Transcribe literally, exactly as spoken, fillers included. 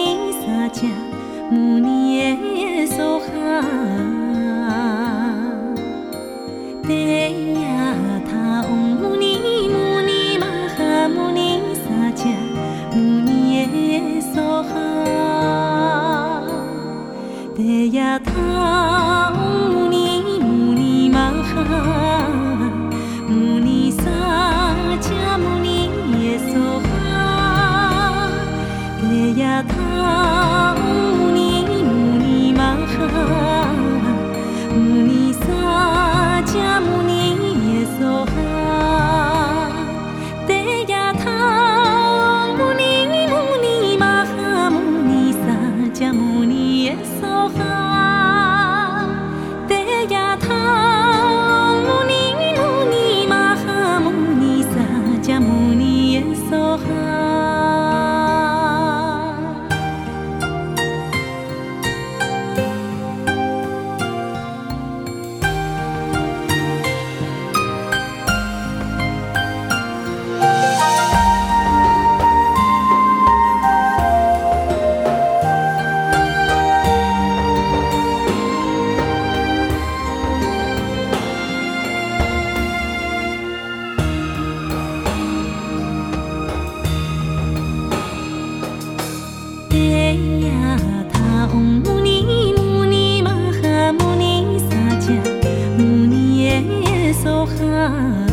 尼萨迦牟尼耶娑哈，德呀他嗡牟尼牟尼玛哈牟尼萨迦牟尼耶娑哈，德呀他嗡牟尼牟尼玛哈牟尼萨迦牟尼耶娑哈，德呀他嗡牟尼牟尼玛哈牟尼萨迦牟尼耶娑哈，德呀他嗡牟尼牟尼玛哈牟尼萨迦牟尼耶娑哈，德呀他嗡牟尼牟尼玛哈牟尼萨迦牟尼耶娑哈。德呀他嗡牟尼牟尼玛哈牟尼萨迦牟尼耶娑哈。